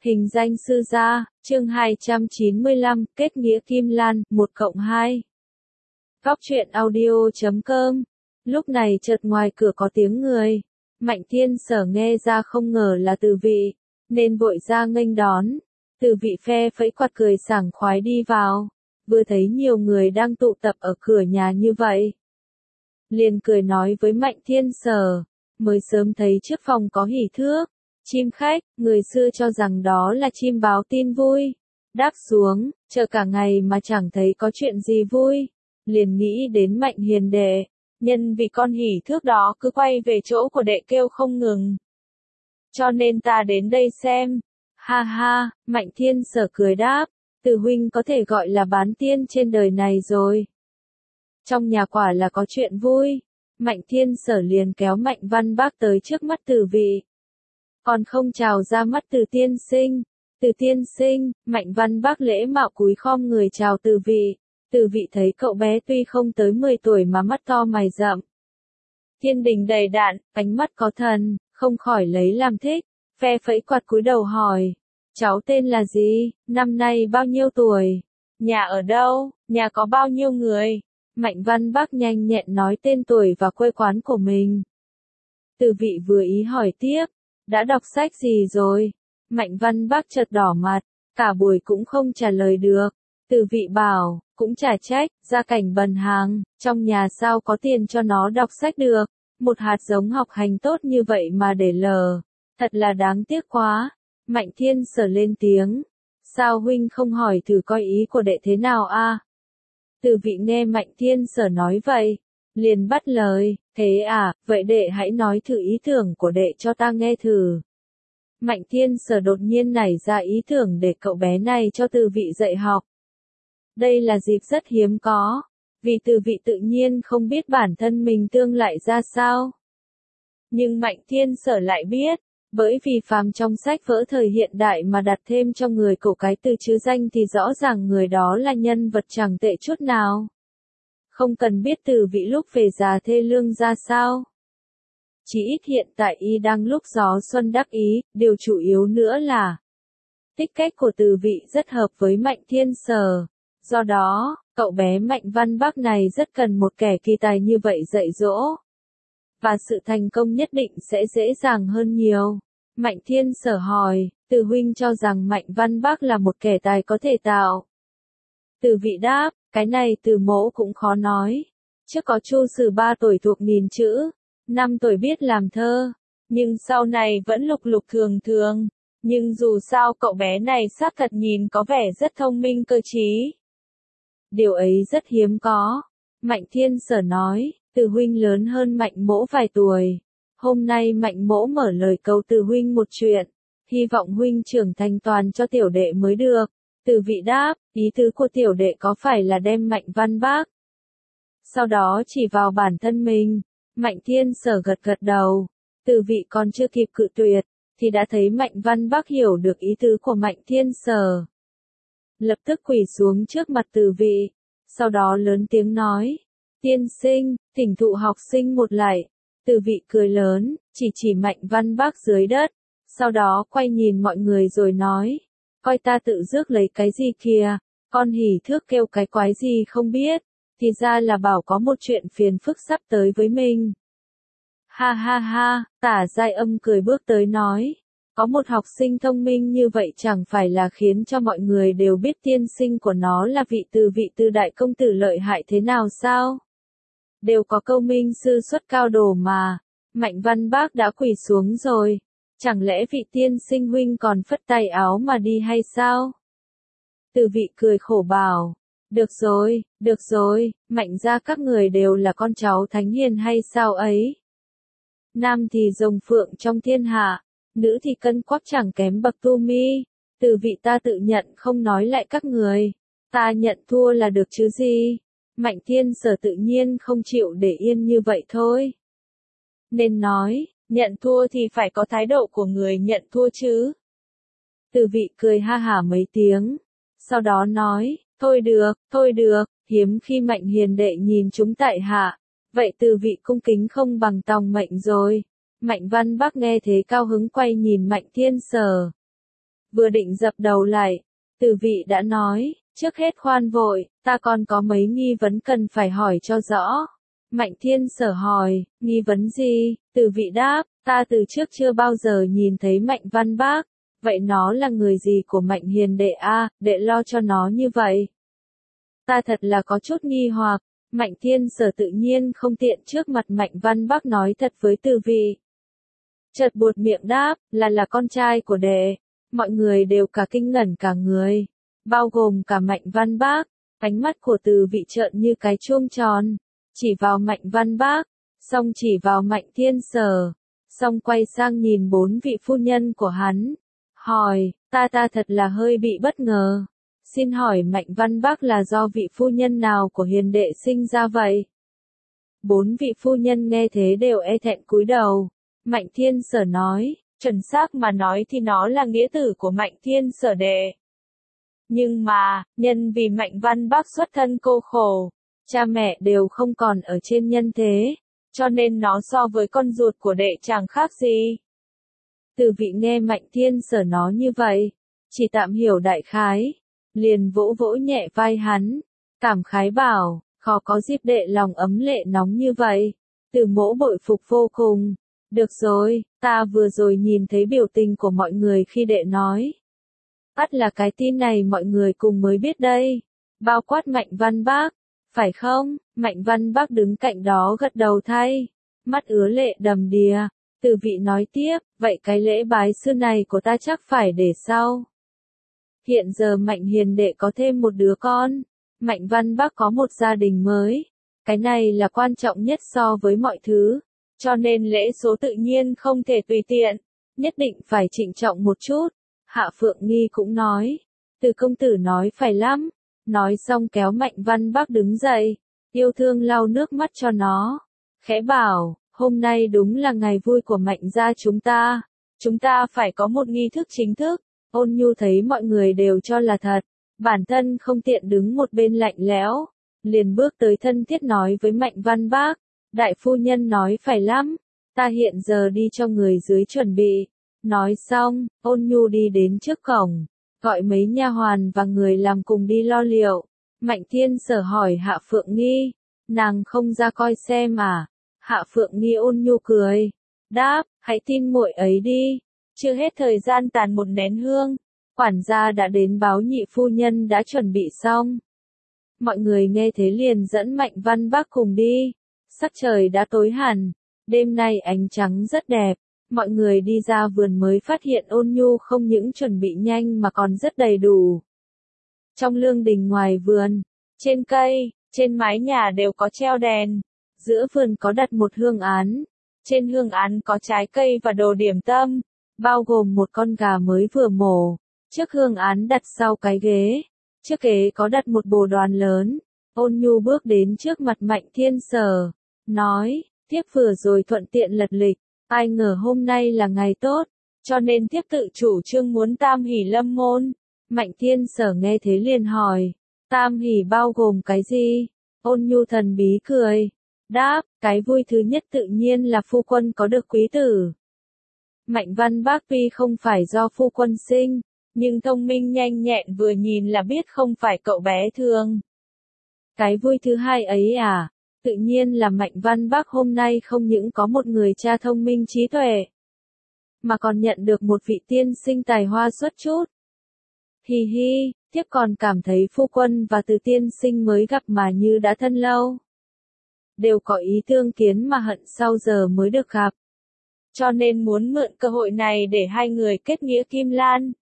Hình danh sư gia, chương 295, kết nghĩa Kim Lan, 1+2. Góc truyện audio.com. Lúc này chợt ngoài cửa có tiếng người. Mạnh Thiên Sở nghe ra không ngờ là Từ Vị, nên vội ra nghênh đón. Từ Vị phe phẩy quạt cười sảng khoái đi vào, vừa thấy nhiều người đang tụ tập ở cửa nhà như vậy, liền cười nói với Mạnh Thiên Sở, mới sớm thấy trước phòng có hỉ thước, chim khách, người xưa cho rằng đó là chim báo tin vui. Đáp xuống, chờ cả ngày mà chẳng thấy có chuyện gì vui, liền nghĩ đến Mạnh hiền đệ, nhân vì con hỉ thước đó cứ quay về chỗ của đệ kêu không ngừng. Cho nên ta đến đây xem. Ha ha, Mạnh Thiên Sở cười đáp, Từ huynh có thể gọi là bán tiên trên đời này rồi. Trong nhà quả là có chuyện vui. Mạnh Thiên Sở liền kéo Mạnh Văn Bác tới trước mắt Từ Vị. Còn không chào ra mắt Từ tiên sinh. Từ tiên sinh, Mạnh Văn Bác lễ mạo cúi khom người chào Từ Vị. Từ Vị thấy cậu bé tuy không tới 10 tuổi mà mắt to mày rậm, thiên đình đầy đặn, ánh mắt có thần, không khỏi lấy làm thích, phe phẩy quạt cúi đầu hỏi, cháu tên là gì, năm nay bao nhiêu tuổi, nhà ở đâu, nhà có bao nhiêu người. Mạnh Văn Bác nhanh nhẹn nói tên tuổi và quê quán của mình. Từ Vị vừa ý hỏi tiếp, đã đọc sách gì rồi? Mạnh Văn Bác chợt đỏ mặt, cả buổi cũng không trả lời được. Từ Vị bảo, cũng chả trách, gia cảnh bần hàng, trong nhà sao có tiền cho nó đọc sách được, một hạt giống học hành tốt như vậy mà để lờ, thật là đáng tiếc quá. Mạnh Thiên Sở lên tiếng, sao huynh không hỏi thử coi ý của đệ thế nào a? Từ Vị nghe Mạnh Thiên Sở nói vậy, liền bắt lời, thế à, vậy đệ hãy nói thử ý tưởng của đệ cho ta nghe thử. Mạnh Thiên Sở đột nhiên nảy ra ý tưởng để cậu bé này cho Từ Vị dạy học. Đây là dịp rất hiếm có, vì Từ Vị tự nhiên không biết bản thân mình tương lại ra sao. Nhưng Mạnh Thiên Sở lại biết, bởi vì phàm trong sách vở thời hiện đại mà đặt thêm cho người cậu cái từ chữ danh thì rõ ràng người đó là nhân vật chẳng tệ chút nào. Không cần biết Từ Vị lúc về già thê lương ra sao. Chỉ ít hiện tại y đang lúc gió xuân đắc ý, điều chủ yếu nữa là tích cách của Từ Vị rất hợp với Mạnh Thiên Sở. Do đó, cậu bé Mạnh Văn Bác này rất cần một kẻ kỳ tài như vậy dạy dỗ. Và sự thành công nhất định sẽ dễ dàng hơn nhiều. Mạnh Thiên Sở hỏi, Từ huynh cho rằng Mạnh Văn Bác là một kẻ tài có thể tạo. Từ Vị đáp, cái này Từ mỗ cũng khó nói. Trước có Chu Sử 3 tuổi thuộc nghìn chữ, 5 tuổi biết làm thơ, nhưng sau này vẫn lục lục thường thường. Nhưng dù sao cậu bé này xác thật nhìn có vẻ rất thông minh cơ trí. Điều ấy rất hiếm có. Mạnh Thiên Sở nói, Từ huynh lớn hơn Mạnh mỗ vài tuổi. Hôm nay Mạnh mỗ mở lời cầu Từ huynh một chuyện. Hy vọng huynh trưởng thành toàn cho tiểu đệ mới được. Từ Vị đáp, ý tứ của tiểu đệ có phải là đem Mạnh Văn Bác? Sau đó chỉ vào bản thân mình. Mạnh Thiên Sở gật gật đầu. Từ Vị còn chưa kịp cự tuyệt, thì đã thấy Mạnh Văn Bác hiểu được ý tứ của Mạnh Thiên Sở. Lập tức quỳ xuống trước mặt Từ Vị, sau đó lớn tiếng nói, tiên sinh, thỉnh thụ học sinh một lạy. Từ Vị cười lớn, chỉ Mạnh Văn Bác dưới đất, sau đó quay nhìn mọi người rồi nói, coi ta tự rước lấy cái gì kìa, con hỉ thước kêu cái quái gì không biết, thì ra là bảo có một chuyện phiền phức sắp tới với mình. Ha ha ha, Tả Giai Âm cười bước tới nói, có một học sinh thông minh như vậy chẳng phải là khiến cho mọi người đều biết tiên sinh của nó là vị Từ đại công tử lợi hại thế nào sao? Đều có câu minh sư xuất cao đồ mà. Mạnh Văn Bác đã quỳ xuống rồi, chẳng lẽ vị tiên sinh huynh còn phất tay áo mà đi hay sao? Từ Vị cười khổ bảo, được rồi, Mạnh gia các người đều là con cháu thánh hiền hay sao ấy? Nam thì rồng phượng trong thiên hạ, nữ thì cân quắc chẳng kém bậc tu mi. Từ Vị ta tự nhận không nói lại các người, ta nhận thua là được chứ gì. Mạnh Thiên Sở tự nhiên không chịu để yên như vậy thôi, nên nói, nhận thua thì phải có thái độ của người nhận thua chứ. Từ Vị cười ha hả mấy tiếng, sau đó nói, thôi được, hiếm khi Mạnh hiền đệ nhìn chúng tại hạ, vậy Từ Vị cung kính không bằng tòng mệnh rồi. Mạnh Văn Bác nghe thế cao hứng quay nhìn Mạnh Thiên Sở. vừa định dập đầu lại, Từ vị đã nói, trước hết khoan vội, ta còn có mấy nghi vấn cần phải hỏi cho rõ. Mạnh Thiên Sở hỏi, nghi vấn gì? Từ vị đáp, ta từ trước chưa bao giờ nhìn thấy Mạnh Văn Bác, vậy nó là người gì của Mạnh Hiền đệ a, đệ lo cho nó như vậy? Ta thật là có chút nghi hoặc. Mạnh Thiên Sở tự nhiên không tiện trước mặt Mạnh Văn Bác nói thật với Từ vị. Chợt buột miệng đáp, là con trai của đệ. Mọi người đều cả kinh ngẩn cả người, bao gồm cả Mạnh Văn Bác. Ánh mắt của Từ vị trợn như cái chuông tròn, chỉ vào Mạnh Văn Bác, xong chỉ vào Mạnh Thiên Sở, xong quay sang nhìn 4 vị phu nhân của hắn, hỏi, ta thật là hơi bị bất ngờ. Xin hỏi Mạnh Văn Bác là do vị phu nhân nào của hiền đệ sinh ra vậy? 4 vị phu nhân nghe thế đều e thẹn cúi đầu. Mạnh Thiên Sở nói, chuẩn xác mà nói thì nó là nghĩa tử của Mạnh Thiên Sở đệ. Nhưng mà, nhân vì Mạnh Văn Bác xuất thân cô khổ, cha mẹ đều không còn ở trên nhân thế, cho nên nó so với con ruột của đệ chẳng khác gì. Từ vị nghe Mạnh Thiên Sở nói như vậy, chỉ tạm hiểu đại khái, liền vỗ vỗ nhẹ vai hắn, cảm khái bảo, khó có dịp đệ lòng ấm lệ nóng như vậy. Từ mỗ bội phục vô cùng. Được rồi, ta vừa rồi nhìn thấy biểu tình của mọi người khi đệ nói. Ắt là cái tin này mọi người cùng mới biết đây. Bao quát Mạnh Văn Bác, phải không? Mạnh Văn Bác đứng cạnh đó gật đầu thay, mắt ứa lệ đầm đìa. Từ vị nói tiếp, vậy cái lễ bái sư này của ta chắc phải để sau. Hiện giờ Mạnh Hiền đệ có thêm một đứa con, Mạnh Văn Bác có một gia đình mới. Cái này là quan trọng nhất so với mọi thứ, cho nên lễ số tự nhiên không thể tùy tiện, nhất định phải trịnh trọng một chút. Hạ Phượng Nghi cũng nói, Từ công tử nói phải lắm. Nói xong kéo Mạnh Văn Bác đứng dậy, yêu thương lau nước mắt cho nó, khẽ bảo, hôm nay đúng là ngày vui của Mạnh gia chúng ta phải có một nghi thức chính thức. Ôn Nhu thấy mọi người đều cho là thật, bản thân không tiện đứng một bên lạnh lẽo, liền bước tới thân thiết nói với Mạnh Văn Bác, đại phu nhân nói phải lắm, ta hiện giờ đi cho người dưới chuẩn bị. Nói xong, Ôn Nhu đi đến trước cổng, gọi mấy nha hoàn và người làm cùng đi lo liệu. Mạnh Thiên Sở hỏi Hạ Phượng Nghi, nàng không ra coi xem à? Hạ Phượng Nghi ôn nhu cười, đáp, hãy tin muội ấy đi. Chưa hết thời gian tàn một nén hương, quản gia đã đến báo nhị phu nhân đã chuẩn bị xong. Mọi người nghe thế liền dẫn Mạnh Văn Bác cùng đi. Sắc trời đã tối hẳn, đêm nay ánh trắng rất đẹp. Mọi người đi ra vườn mới phát hiện Ôn Nhu không những chuẩn bị nhanh mà còn rất đầy đủ. Trong lương đình ngoài vườn, trên cây, trên mái nhà đều có treo đèn. Giữa vườn có đặt một hương án. Trên hương án có trái cây và đồ điểm tâm, bao gồm một con gà mới vừa mổ. Trước hương án đặt sau cái ghế. Trước ghế có đặt một bồ đoàn lớn. Ôn Nhu bước đến trước mặt Mạnh Thiên Sở, nói, thiếp vừa rồi thuận tiện lật lịch. Ai ngờ hôm nay là ngày tốt, cho nên thiếp tự chủ trương muốn tam hỷ lâm môn. Mạnh Thiên Sở nghe thế liền hỏi, tam hỷ bao gồm cái gì? Ôn Nhu thần bí cười, đáp, cái vui thứ nhất tự nhiên là phu quân có được quý tử. Mạnh Văn Bác tuy không phải do phu quân sinh, nhưng thông minh nhanh nhẹn vừa nhìn là biết không phải cậu bé thường. Cái vui thứ hai ấy à? Tự nhiên là Mạnh Văn Bác hôm nay không những có một người cha thông minh trí tuệ, mà còn nhận được một vị tiên sinh tài hoa xuất chút. Hi hi, thiếp còn cảm thấy phu quân và Từ tiên sinh mới gặp mà như đã thân lâu. Đều có ý tương kiến mà hận sau giờ mới được gặp. Cho nên muốn mượn cơ hội này để hai người kết nghĩa kim lan.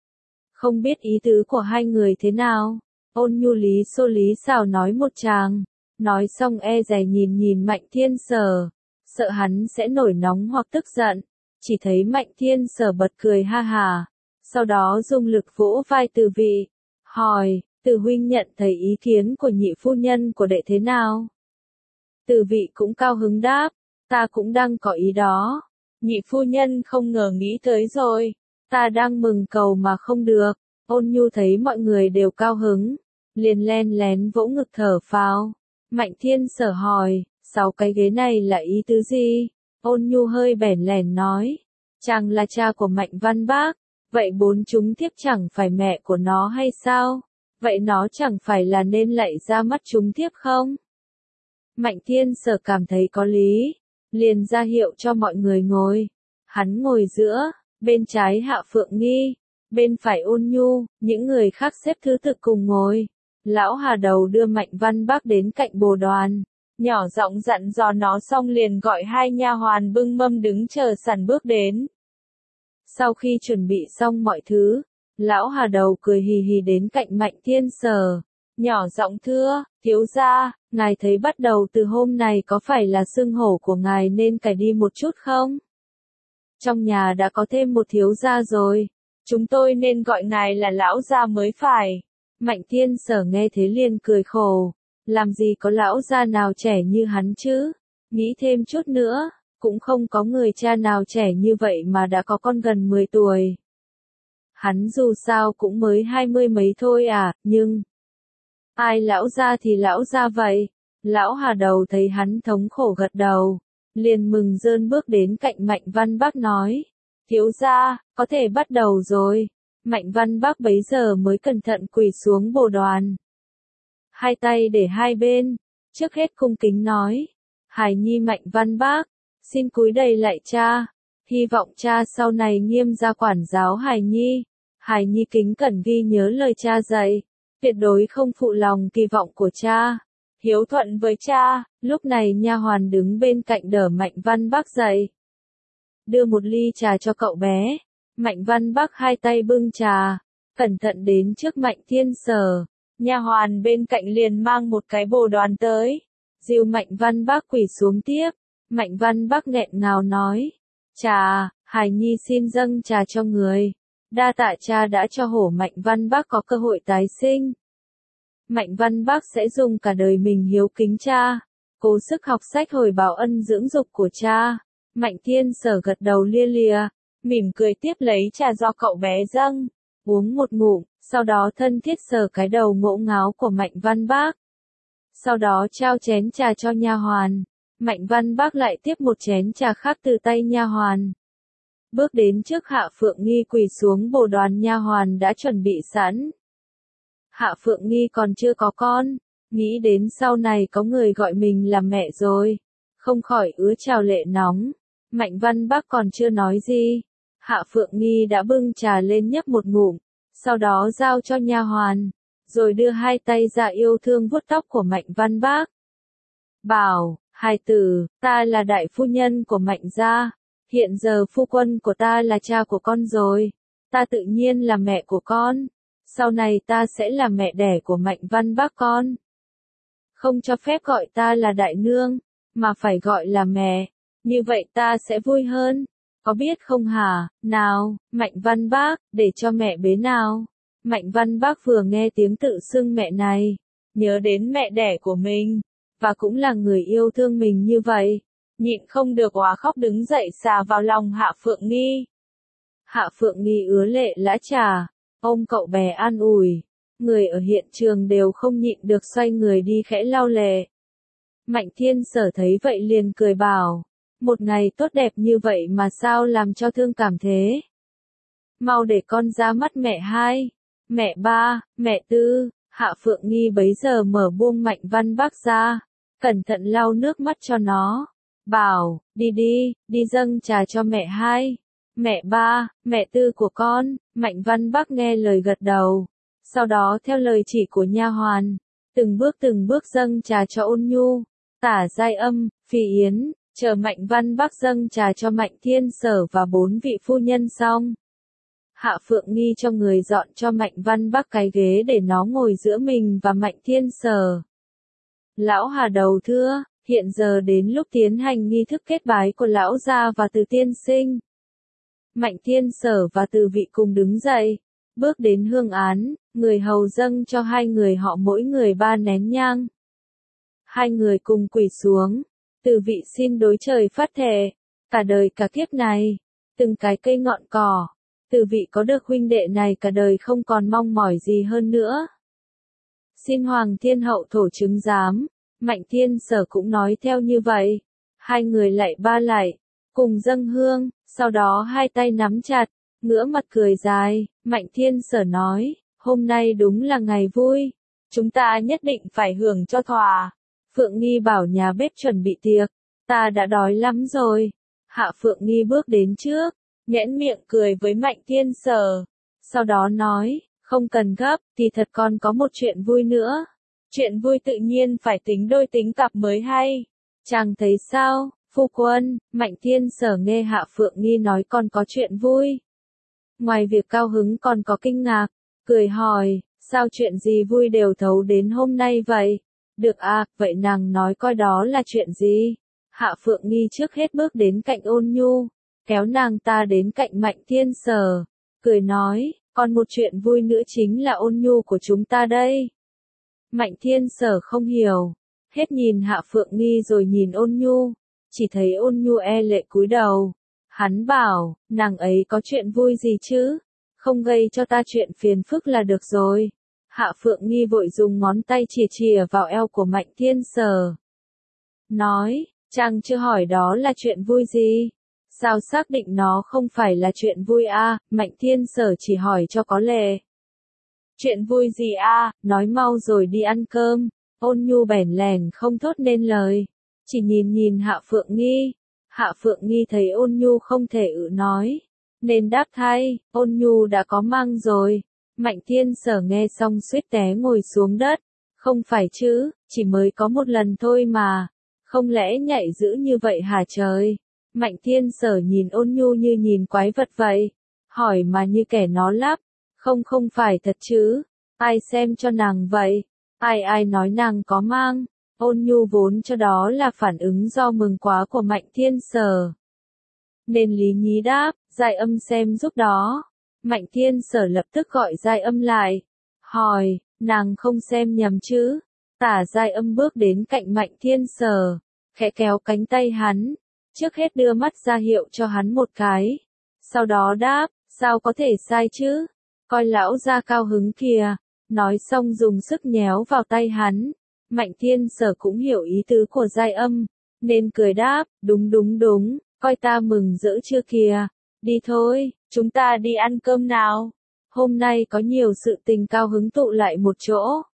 Không biết ý tứ của hai người thế nào? Ôn Nhu lý xô lý xào nói một tràng. Nói xong e dè nhìn Mạnh Thiên Sở, sợ hắn sẽ nổi nóng hoặc tức giận. Chỉ thấy Mạnh Thiên Sở bật cười ha hà, sau đó dùng lực vỗ vai Từ vị, hỏi, Từ huynh nhận thấy ý kiến của nhị phu nhân của đệ thế nào? Từ vị cũng cao hứng đáp, ta cũng đang có ý đó. Nhị phu nhân không ngờ nghĩ tới rồi, ta đang mừng cầu mà không được. Ôn Nhu thấy mọi người đều cao hứng, liền len lén vỗ ngực thở phào. Mạnh Thiên Sở hỏi, 6 cái ghế này là ý tứ gì? Ôn Nhu hơi bẽn lẽn nói, chàng là cha của Mạnh Văn Bác, vậy 4 chúng thiếp chẳng phải mẹ của nó hay sao? Vậy nó chẳng phải là nên lạy ra mắt chúng thiếp không? Mạnh Thiên Sở cảm thấy có lý, liền ra hiệu cho mọi người ngồi. Hắn ngồi giữa, bên trái Hạ Phượng Nghi, bên phải Ôn Nhu, những người khác xếp thứ tự cùng ngồi. Lão Hà Đầu đưa Mạnh Văn Bác đến cạnh bồ đoàn, nhỏ giọng dặn dò nó xong liền gọi 2 nha hoàn bưng mâm đứng chờ sẵn bước đến. Sau khi chuẩn bị xong mọi thứ, Lão Hà Đầu cười hì hì đến cạnh Mạnh Thiên Sở, nhỏ giọng thưa, thiếu gia, ngài thấy bắt đầu từ hôm này có phải là xưng hổ của ngài nên cải đi một chút không? Trong nhà đã có thêm một thiếu gia rồi, chúng tôi nên gọi ngài là lão gia mới phải. Mạnh Thiên Sở nghe thế liền cười khổ, làm gì có lão gia nào trẻ như hắn chứ, nghĩ thêm chút nữa, cũng không có người cha nào trẻ như vậy mà đã có con gần 10 tuổi. Hắn dù sao cũng mới 20 mấy thôi à, nhưng... ai lão gia thì lão gia vậy? Lão Hà Đầu thấy hắn thống khổ gật đầu, liền mừng rơn bước đến cạnh Mạnh Văn Bác nói, thiếu gia, có thể bắt đầu rồi. Mạnh Văn Bác bấy giờ mới cẩn thận quỳ xuống bồ đoàn. Hai tay để hai bên, trước hết cung kính nói, hài nhi Mạnh Văn Bác, xin cúi đầy lạy cha, hy vọng cha sau này nghiêm gia quản giáo hài nhi. Hài nhi kính cẩn ghi nhớ lời cha dạy, tuyệt đối không phụ lòng kỳ vọng của cha, hiếu thuận với cha. Lúc này nha hoàn đứng bên cạnh đỡ Mạnh Văn Bác dậy, đưa một ly trà cho cậu bé. Mạnh Văn Bác hai tay bưng trà, cẩn thận đến trước Mạnh Thiên Sở. Nha hoàn bên cạnh liền mang một cái bồ đoàn tới, dìu Mạnh Văn Bác quỳ xuống tiếp. Mạnh Văn Bác nghẹn ngào nói, trà, hài nhi xin dâng trà cho người. Đa tạ cha đã cho hổ Mạnh Văn Bác có cơ hội tái sinh. Mạnh Văn Bác sẽ dùng cả đời mình hiếu kính cha, cố sức học sách hồi báo ân dưỡng dục của cha. Mạnh Thiên Sở gật đầu lia lịa, mỉm cười tiếp lấy trà do cậu bé dâng, uống một ngụm, sau đó thân thiết sờ cái đầu ngỗ ngáo của Mạnh Văn Bác. Sau đó trao chén trà cho nha hoàn. Mạnh Văn Bác lại tiếp một chén trà khác từ tay nha hoàn. Bước đến trước Hạ Phượng Nghi quỳ xuống bồ đoàn nha hoàn đã chuẩn bị sẵn. Hạ Phượng Nghi còn chưa có con, nghĩ đến sau này có người gọi mình là mẹ rồi, không khỏi ứa trào lệ nóng. Mạnh Văn Bác còn chưa nói gì, Hạ Phượng Nghi đã bưng trà lên nhấp một ngụm, sau đó giao cho nha hoàn, rồi đưa hai tay ra yêu thương vuốt tóc của Mạnh Văn Bác. Bảo, hài tử, ta là đại phu nhân của Mạnh gia. Hiện giờ phu quân của ta là cha của con rồi, ta tự nhiên là mẹ của con, sau này ta sẽ là mẹ đẻ của Mạnh Văn Bác con. Không cho phép gọi ta là đại nương, mà phải gọi là mẹ, như vậy ta sẽ vui hơn, có biết không hả? Nào, Mạnh Văn Bác, để cho mẹ bế nào. Mạnh Văn Bác vừa nghe tiếng tự xưng mẹ này, nhớ đến mẹ đẻ của mình, và cũng là người yêu thương mình như vậy. Nhịn không được òa khóc đứng dậy xà vào lòng Hạ Phượng Nghi. Hạ Phượng Nghi ứa lệ lã trà, ôm cậu bé an ủi. Người ở hiện trường đều không nhịn được xoay người đi khẽ lau lệ. Mạnh Thiên Sở thấy vậy liền cười bảo, một ngày tốt đẹp như vậy mà sao làm cho thương cảm thế. Mau để con ra mắt mẹ hai, mẹ ba, mẹ tư. Hạ Phượng Nghi bấy giờ mở buông Mạnh Văn Bác ra, cẩn thận lau nước mắt cho nó. Bảo, đi dâng trà cho mẹ hai, mẹ ba, mẹ tư của con. Mạnh Văn Bác nghe lời gật đầu, sau đó theo lời chỉ của nha hoàn, từng bước dâng trà cho Ôn Nhu, Tả Giai Âm, Phi Yến, chờ Mạnh Văn Bác dâng trà cho Mạnh Thiên Sở và 4 vị phu nhân xong. Hạ Phượng Nghi cho người dọn cho Mạnh Văn Bác cái ghế để nó ngồi giữa mình và Mạnh Thiên Sở. Lão Hà Đầu thưa, hiện giờ đến lúc tiến hành nghi thức kết bái của lão gia và Từ tiên sinh. Mạnh Thiên Sở và Từ vị cùng đứng dậy, bước đến hương án, người hầu dâng cho hai người họ mỗi người 3 nén nhang. Hai người cùng quỳ xuống, Từ vị xin đối trời phát thệ, cả đời cả kiếp này, từng cái cây ngọn cỏ, Từ vị có được huynh đệ này cả đời không còn mong mỏi gì hơn nữa. Xin Hoàng Thiên Hậu thổ chứng giám. Mạnh Thiên Sở cũng nói theo như vậy. Hai người lạy ba lạy, cùng dâng hương, sau đó hai tay nắm chặt, ngửa mặt cười dài, Mạnh Thiên Sở nói, hôm nay đúng là ngày vui, chúng ta nhất định phải hưởng cho thỏa. Phượng Nghi bảo nhà bếp chuẩn bị tiệc, ta đã đói lắm rồi. Hạ Phượng Nghi bước đến trước, nhếch miệng cười với Mạnh Thiên Sở, sau đó nói, không cần gấp, thì thật con có một chuyện vui nữa. Chuyện vui tự nhiên phải tính đôi tính cặp mới hay. Chàng thấy sao, phu quân? Mạnh Thiên Sở nghe Hạ Phượng Nghi nói con có chuyện vui. Ngoài việc cao hứng còn có kinh ngạc, cười hỏi, sao chuyện gì vui đều thấu đến hôm nay vậy? Được à, vậy nàng nói coi đó là chuyện gì? Hạ Phượng Nghi trước hết bước đến cạnh Ôn Nhu, kéo nàng ta đến cạnh Mạnh Thiên Sở, cười nói, còn một chuyện vui nữa chính là Ôn Nhu của chúng ta đây. Mạnh Thiên Sở không hiểu, hết nhìn Hạ Phượng Nghi rồi nhìn Ôn Nhu, chỉ thấy Ôn Nhu e lệ cúi đầu. Hắn bảo, nàng ấy có chuyện vui gì chứ? Không gây cho ta chuyện phiền phức là được rồi. Hạ Phượng Nghi vội dùng ngón tay chìa chìa vào eo của Mạnh Thiên Sở. Nói, chàng chưa hỏi đó là chuyện vui gì? Sao xác định nó không phải là chuyện vui à? Mạnh Thiên Sở chỉ hỏi cho có lệ. Chuyện vui gì à? Nói mau rồi đi ăn cơm. Ôn Nhu bẽn lẽn không thốt nên lời, chỉ nhìn Hạ Phượng Nghi. Hạ Phượng Nghi thấy Ôn Nhu không thể nói, nên đáp thay, Ôn Nhu đã có mang rồi. Mạnh Thiên Sở nghe xong suýt té ngồi xuống đất, không phải chứ, chỉ mới có một lần thôi mà, không lẽ nhạy dữ như vậy hả trời? Mạnh Thiên Sở nhìn Ôn Nhu như nhìn quái vật vậy, hỏi mà như kẻ nó lắp, không phải thật chứ, ai xem cho nàng vậy, ai nói nàng có mang. Ôn Nhu vốn cho đó là phản ứng do mừng quá của Mạnh Thiên Sở, nên lý nhí đáp, Giai Âm xem giúp đó. Mạnh Thiên Sở lập tức gọi Giai Âm lại, hỏi, nàng không xem nhầm chứ? Tả Giai Âm bước đến cạnh Mạnh Thiên Sở, khẽ kéo cánh tay hắn, trước hết đưa mắt ra hiệu cho hắn một cái, sau đó đáp, sao có thể sai chứ? Coi lão gia cao hứng kìa. Nói xong dùng sức nhéo vào tay hắn. Mạnh Thiên Sở cũng hiểu ý tứ của Giai Âm, nên cười đáp, đúng, coi ta mừng rỡ chưa kìa. Đi thôi, chúng ta đi ăn cơm nào. Hôm nay có nhiều sự tình cao hứng tụ lại một chỗ.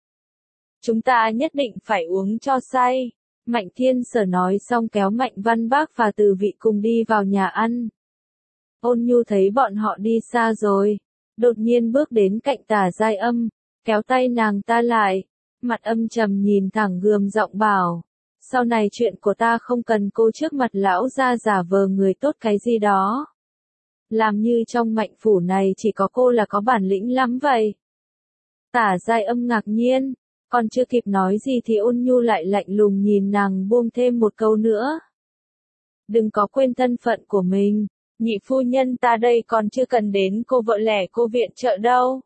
Chúng ta nhất định phải uống cho say. Mạnh Thiên Sở nói xong kéo Mạnh Văn Bác và Từ Vị cùng đi vào nhà ăn. Ôn Nhu thấy bọn họ đi xa rồi, đột nhiên bước đến cạnh Tả Giai Âm, kéo tay nàng ta lại, mặt âm trầm nhìn thẳng gườm giọng bảo, sau này chuyện của ta không cần cô trước mặt lão gia giả vờ người tốt cái gì đó. Làm như trong Mạnh phủ này chỉ có cô là có bản lĩnh lắm vậy. Tả Giai Âm ngạc nhiên, còn chưa kịp nói gì thì Ôn Nhu lại lạnh lùng nhìn nàng buông thêm một câu nữa. Đừng có quên thân phận của mình, nhị phu nhân ta đây còn chưa cần đến cô vợ lẻ cô viện trợ đâu.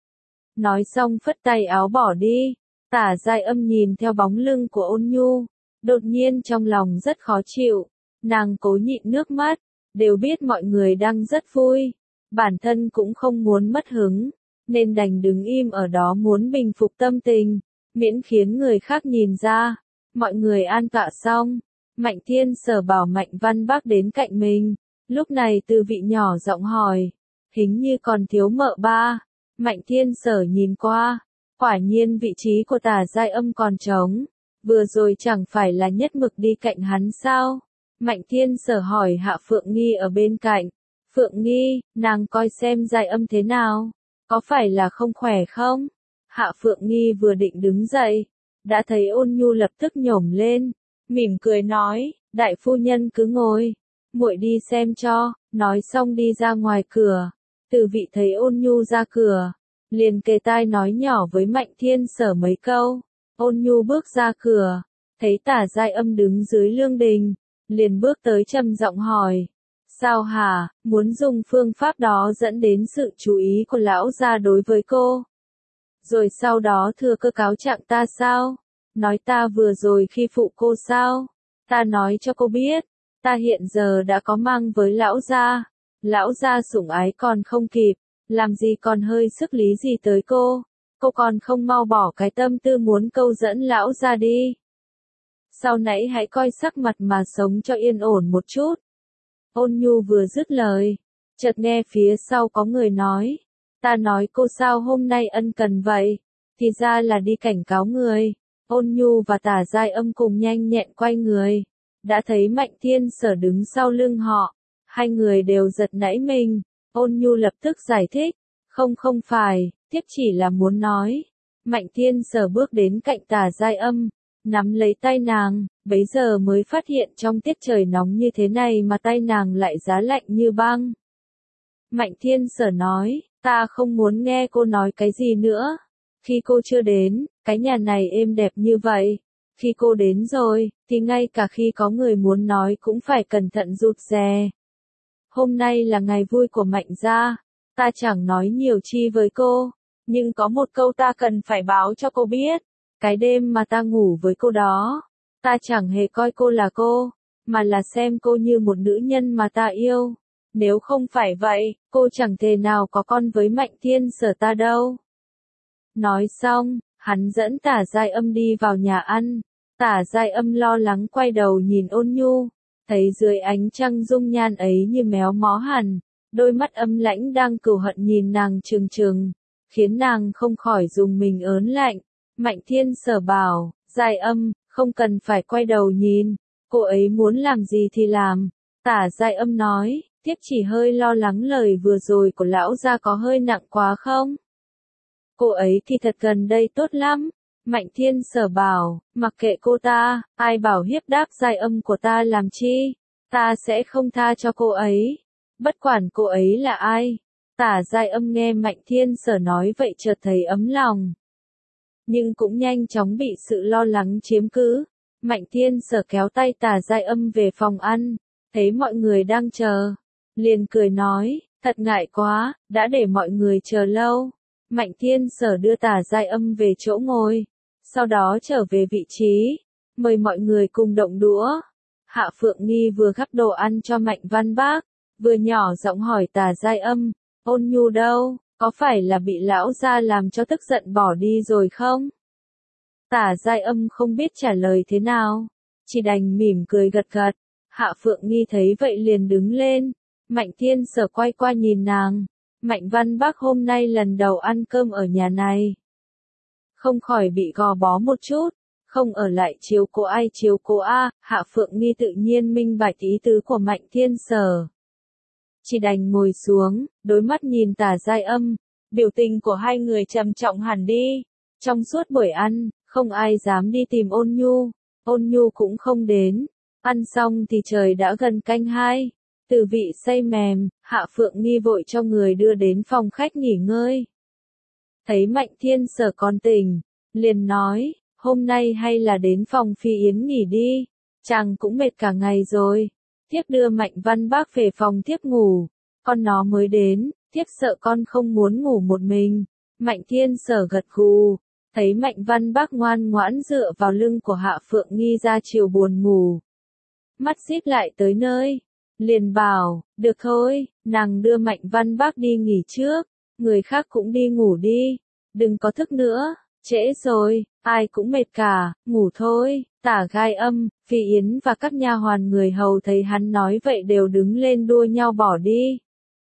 Nói xong phất tay áo bỏ đi. Tả Giai Âm nhìn theo bóng lưng của Ôn Nhu, đột nhiên trong lòng rất khó chịu, nàng cố nhịn nước mắt, đều biết mọi người đang rất vui, bản thân cũng không muốn mất hứng, nên đành đứng im ở đó muốn bình phục tâm tình, miễn khiến người khác nhìn ra. Mọi người an tọa xong, Mạnh Thiên Sở bảo Mạnh Văn Bác đến cạnh mình, lúc này Từ Vị nhỏ giọng hỏi, hình như còn thiếu mợ ba. Mạnh Thiên Sở nhìn qua, quả nhiên vị trí của Tả Giai Âm còn trống, vừa rồi chẳng phải là nhất mực đi cạnh hắn sao? Mạnh Thiên Sở hỏi Hạ Phượng Nghi ở bên cạnh, Phượng Nghi, nàng coi xem Giai Âm thế nào, có phải là không khỏe không? Hạ Phượng Nghi vừa định đứng dậy, đã thấy Ôn Nhu lập tức nhổm lên, mỉm cười nói, đại phu nhân cứ ngồi, muội đi xem cho, nói xong đi ra ngoài cửa. Từ Vị thấy Ôn Nhu ra cửa, liền kề tai nói nhỏ với Mạnh Thiên Sở mấy câu. Ôn Nhu bước ra cửa, thấy Tả Giai Âm đứng dưới lương đình, liền bước tới trầm giọng hỏi, sao hả, muốn dùng phương pháp đó dẫn đến sự chú ý của lão gia đối với cô, rồi sau đó thừa cơ cáo trạng ta sao? Nói ta vừa rồi khi phụ cô sao? Ta nói cho cô biết, ta hiện giờ đã có mang với lão gia sủng ái còn không kịp, làm gì còn hơi sức lý gì tới cô còn không mau bỏ cái tâm tư muốn câu dẫn lão gia đi. Sau nãy hãy coi sắc mặt mà sống cho yên ổn một chút. Ôn Nhu vừa dứt lời, Chợt nghe phía sau có người nói, ta nói cô sao hôm nay ân cần vậy, thì ra là đi cảnh cáo người. Ôn Nhu và Tả Giai Âm cùng nhanh nhẹn quay người, đã thấy Mạnh Thiên Sở đứng sau lưng họ, hai người đều giật nảy mình. Ôn Nhu lập tức giải thích, không phải, thiếp chỉ là muốn nói. Mạnh Thiên Sở bước đến cạnh Tả Giai Âm, nắm lấy tay nàng, bấy giờ mới phát hiện trong tiết trời nóng như thế này mà tay nàng lại giá lạnh như băng. Mạnh Thiên Sở nói, ta không muốn nghe cô nói cái gì nữa. Khi cô chưa đến, cái nhà này êm đẹp như vậy. Khi cô đến rồi, thì ngay cả khi có người muốn nói cũng phải cẩn thận rụt rè. Hôm nay là ngày vui của Mạnh gia, ta chẳng nói nhiều chi với cô, nhưng có một câu ta cần phải báo cho cô biết. Cái đêm mà ta ngủ với cô đó, ta chẳng hề coi cô là cô, mà là xem cô như một nữ nhân mà ta yêu. Nếu không phải vậy, cô chẳng thể nào có con với Mạnh Thiên Sở ta đâu. Nói xong, hắn dẫn Tả Giai Âm đi vào nhà ăn. Tả Giai Âm lo lắng quay đầu nhìn Ôn Nhu, thấy dưới ánh trăng dung nhan ấy như méo mó hẳn, đôi mắt âm lãnh đang cừu hận nhìn nàng trừng trừng, khiến nàng không khỏi dùng mình ớn lạnh. Mạnh Thiên Sở bảo, Giai Âm, không cần phải quay đầu nhìn, cô ấy muốn làm gì thì làm. Tả Giai Âm nói, thiếp chỉ hơi lo lắng lời vừa rồi của lão gia có hơi nặng quá không? Cô ấy thì thật gần đây tốt lắm. Mạnh Thiên Sở bảo, mặc kệ cô ta, ai bảo hiếp đáp Giai Âm của ta làm chi, ta sẽ không tha cho cô ấy. Bất quản cô ấy là ai. Tả Giai Âm nghe Mạnh Thiên Sở nói vậy chợt thấy ấm lòng, nhưng cũng nhanh chóng bị sự lo lắng chiếm cứ. Mạnh Thiên Sở kéo tay Tả Giai Âm về phòng ăn, thấy mọi người đang chờ, liền cười nói, thật ngại quá, đã để mọi người chờ lâu. Mạnh Thiên Sở đưa Tả Giai Âm về chỗ ngồi, sau đó trở về vị trí, mời mọi người cùng động đũa. Hạ Phượng Nghi vừa gắp đồ ăn cho Mạnh Văn Bác, vừa nhỏ giọng hỏi Tả Giai Âm, Ôn Nhu đâu, có phải là bị lão gia làm cho tức giận bỏ đi rồi không? Tả Giai Âm không biết trả lời thế nào, chỉ đành mỉm cười gật gật. Hạ Phượng Nghi thấy vậy liền đứng lên, Mạnh Thiên Sở quay qua nhìn nàng, Mạnh Văn Bác hôm nay lần đầu ăn cơm ở nhà này, không khỏi bị gò bó một chút, không ở lại chiếu cố ai chiếu cố a. Hạ Phượng Nghi tự nhiên minh bạch ý tứ của Mạnh Thiên Sở, chỉ đành ngồi xuống, đôi mắt nhìn Tả Giai Âm, biểu tình của hai người trầm trọng hẳn đi. Trong suốt buổi ăn, không ai dám đi tìm Ôn Nhu, Ôn Nhu cũng không đến. Ăn xong thì trời đã gần canh 2, từ vị say mềm, Hạ Phượng Nghi vội cho người đưa đến phòng khách nghỉ ngơi. Thấy Mạnh Thiên Sở còn tỉnh, liền nói, hôm nay hay là đến phòng Phi Yến nghỉ đi, chàng cũng mệt cả ngày rồi. Thiếp đưa Mạnh Văn Bác về phòng thiếp ngủ, con nó mới đến, thiếp sợ con không muốn ngủ một mình. Mạnh Thiên Sở gật gù, thấy Mạnh Văn Bác ngoan ngoãn dựa vào lưng của Hạ Phượng Nghi ra chiều buồn ngủ. Mắt díp lại tới nơi, liền bảo, được thôi, nàng đưa Mạnh Văn Bác đi nghỉ trước, người khác cũng đi ngủ đi, đừng có thức nữa, trễ rồi, ai cũng mệt cả, ngủ thôi. Tả Giai Âm, Phi Yến và các nha hoàn người hầu thấy hắn nói vậy đều đứng lên đua nhau bỏ đi.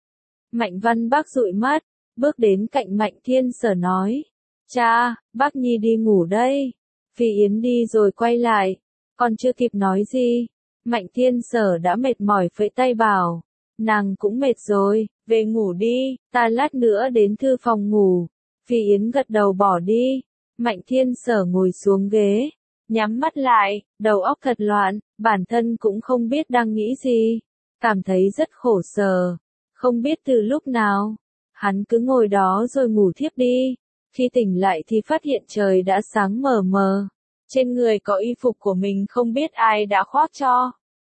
Mạnh Văn Bác dụi mắt, bước đến cạnh Mạnh Thiên Sở nói, cha, bác Nhi đi ngủ đây. Phi Yến đi rồi quay lại, còn chưa kịp nói gì, Mạnh Thiên Sở đã mệt mỏi phẩy tay bảo, nàng cũng mệt rồi, về ngủ đi, ta lát nữa đến thư phòng ngủ. Phi Yến gật đầu bỏ đi, Mạnh Thiên Sở ngồi xuống ghế, nhắm mắt lại, đầu óc thật loạn, bản thân cũng không biết đang nghĩ gì, cảm thấy rất khổ sở, không biết từ lúc nào, hắn cứ ngồi đó rồi ngủ thiếp đi, khi tỉnh lại thì phát hiện trời đã sáng mờ mờ, trên người có y phục của mình không biết ai đã khoác cho.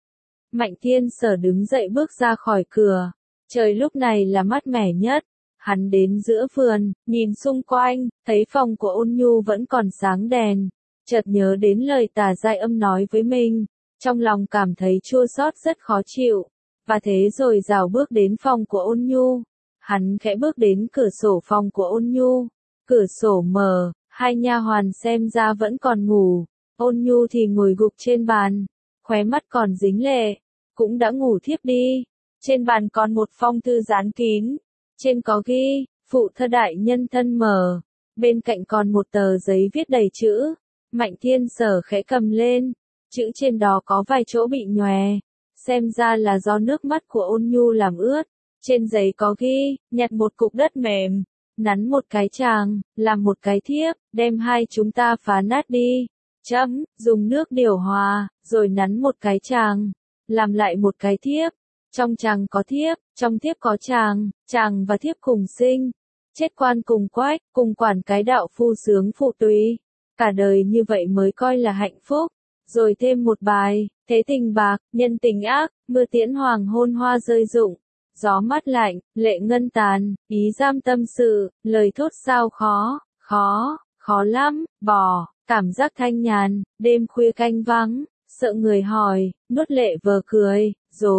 Mạnh Thiên Sở đứng dậy bước ra khỏi cửa, trời lúc này là mát mẻ nhất. Hắn đến giữa vườn, nhìn xung quanh, thấy phòng của Ôn Nhu vẫn còn sáng đèn, chợt nhớ đến lời Tả Giai Âm nói với mình, trong lòng cảm thấy chua xót rất khó chịu, và thế rồi rảo bước đến phòng của Ôn Nhu. Hắn khẽ bước đến cửa sổ phòng của Ôn Nhu, cửa sổ mở, hai nha hoàn xem ra vẫn còn ngủ, Ôn Nhu thì ngồi gục trên bàn, khóe mắt còn dính lệ, cũng đã ngủ thiếp đi. Trên bàn còn một phong thư dán kín. Trên có ghi, phụ thơ đại nhân thân mở. Bên cạnh còn một tờ giấy viết đầy chữ. Mạnh Thiên Sở khẽ cầm lên. Chữ trên đó có vài chỗ bị nhòe. Xem ra là do nước mắt của Ôn Nhu làm ướt. Trên giấy có ghi, nhặt một cục đất mềm. Nắn một cái tràng, làm một cái thiếp, đem hai chúng ta phá nát đi. Dùng nước điều hòa, rồi nắn một cái tràng, làm lại một cái thiếp. Trong tràng có thiếp, trong thiếp có tràng, tràng và thiếp cùng sinh. Chết quan cùng quách, cùng quản cái đạo phu sướng phụ tùy. Cả đời như vậy mới coi là hạnh phúc. Rồi thêm một bài, thế tình bạc, nhân tình ác, mưa tiễn hoàng hôn hoa rơi rụng. Gió mát lạnh, lệ ngân tàn, ý giam tâm sự, lời thốt sao khó lắm, bỏ, cảm giác thanh nhàn, đêm khuya canh vắng, sợ người hỏi, nuốt lệ vờ cười,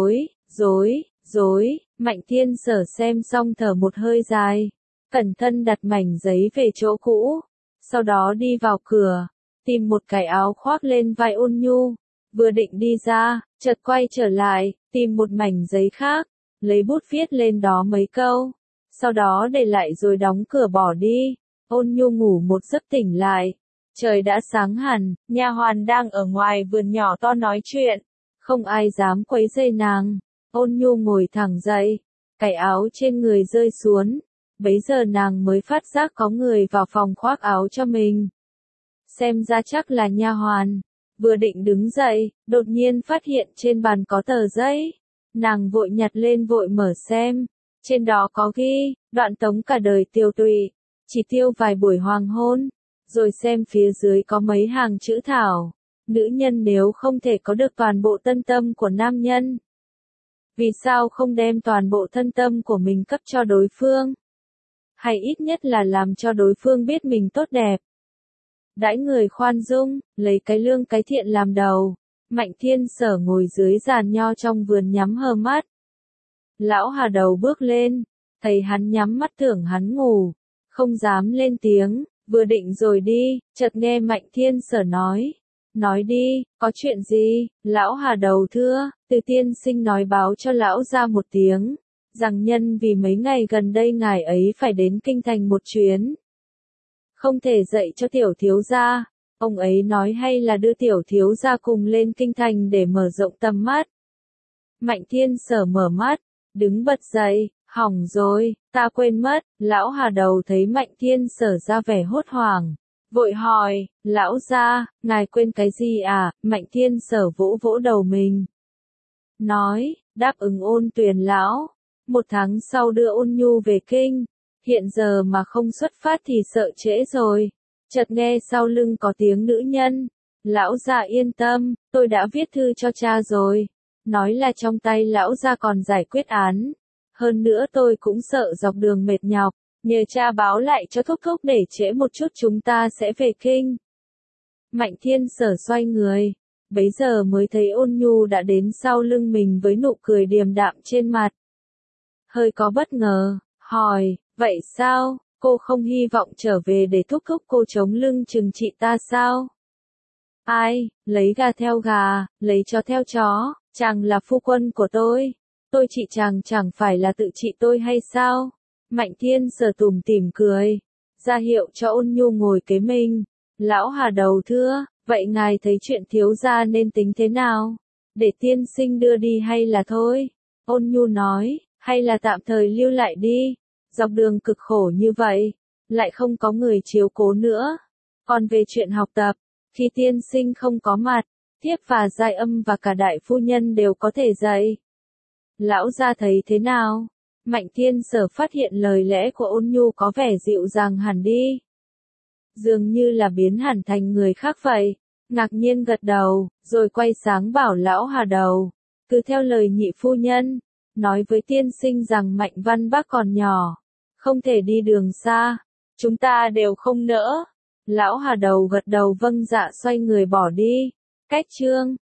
dối, Mạnh Thiên Sở xem xong thở một hơi dài, cẩn thận đặt mảnh giấy về chỗ cũ, sau đó đi vào cửa, tìm một cái áo khoác lên vai Ôn Nhu, vừa định đi ra, chợt quay trở lại, tìm một mảnh giấy khác. Lấy bút viết lên đó mấy câu, sau đó để lại rồi đóng cửa bỏ đi. Ôn Nhu ngủ một giấc tỉnh lại, trời đã sáng hẳn, nha hoàn đang ở ngoài vườn nhỏ to nói chuyện, không ai dám quấy rầy nàng. Ôn Nhu ngồi thẳng dậy, cái áo trên người rơi xuống, bấy giờ nàng mới phát giác có người vào phòng khoác áo cho mình. Xem ra chắc là nha hoàn, vừa định đứng dậy, đột nhiên phát hiện trên bàn có tờ giấy. Nàng vội nhặt lên vội mở xem, trên đó có ghi, đoạn tống cả đời tiêu tụy, chỉ tiêu vài buổi hoàng hôn, rồi xem phía dưới có mấy hàng chữ thảo, nữ nhân nếu không thể có được toàn bộ thân tâm của nam nhân. Vì sao không đem toàn bộ thân tâm của mình cấp cho đối phương? Hay ít nhất là làm cho đối phương biết mình tốt đẹp. Đãi người khoan dung, lấy cái lương cái thiện làm đầu. Mạnh Thiên Sở ngồi dưới giàn nho trong vườn nhắm hờ mắt. Lão Hà Đầu bước lên, thấy hắn nhắm mắt tưởng hắn ngủ, không dám lên tiếng, vừa định rồi đi, chợt nghe Mạnh Thiên Sở nói đi, có chuyện gì? Lão Hà Đầu thưa, Từ tiên sinh nói báo cho lão ra một tiếng, rằng nhân vì mấy ngày gần đây ngài ấy phải đến kinh thành một chuyến, không thể dạy cho tiểu thiếu gia. Ông ấy nói hay là đưa tiểu thiếu gia cùng lên kinh thành để mở rộng tầm mắt. Mạnh Thiên Sở mở mắt, đứng bật dậy, hỏng rồi, ta quên mất. Lão Hà Đầu thấy Mạnh Thiên Sở ra vẻ hốt hoảng, vội hỏi, lão gia, ngài quên cái gì à? Mạnh Thiên Sở vỗ vỗ đầu mình, nói, đáp ứng Ôn Tuyền lão, 1 tháng sau đưa Ôn Nhu về kinh, hiện giờ mà không xuất phát thì sợ trễ rồi. Chợt nghe sau lưng có tiếng nữ nhân, lão gia yên tâm, tôi đã viết thư cho cha rồi, nói là trong tay lão gia còn giải quyết án, hơn nữa tôi cũng sợ dọc đường mệt nhọc, nhờ cha báo lại cho thúc thúc để trễ một chút chúng ta sẽ về kinh. Mạnh Thiên Sở xoay người, bấy giờ mới thấy Ôn Nhu đã đến sau lưng mình với nụ cười điềm đạm trên mặt. Hơi có bất ngờ, hỏi, vậy sao? Cô không hy vọng trở về để thúc thúc cô chống lưng chừng trị ta sao? Ai, lấy gà theo gà, lấy chó theo chó, chàng là phu quân của tôi trị chàng chẳng phải là tự trị tôi hay sao? Mạnh Thiên Sở tủm tỉm cười, ra hiệu cho Ôn Nhu ngồi kế mình. Lão Hà Đầu thưa, vậy ngài thấy chuyện thiếu gia nên tính thế nào? Để tiên sinh đưa đi hay là thôi? Ôn Nhu nói, hay là tạm thời lưu lại đi. Dọc đường cực khổ như vậy, lại không có người chiếu cố nữa. Còn về chuyện học tập, khi tiên sinh không có mặt, thiếp và giai âm và cả đại phu nhân đều có thể dạy. Lão gia thấy thế nào? Mạnh Thiên Sở phát hiện lời lẽ của Ôn Nhu có vẻ dịu dàng hẳn đi. Dường như là biến hẳn thành người khác vậy. Ngạc nhiên gật đầu, rồi quay sáng bảo Lão Hà Đầu, cứ theo lời nhị phu nhân, nói với tiên sinh rằng Mạnh Văn Bác còn nhỏ, không thể đi đường xa, chúng ta đều không nỡ. Lão Hà Đầu gật đầu vâng dạ xoay người bỏ đi. Cách chương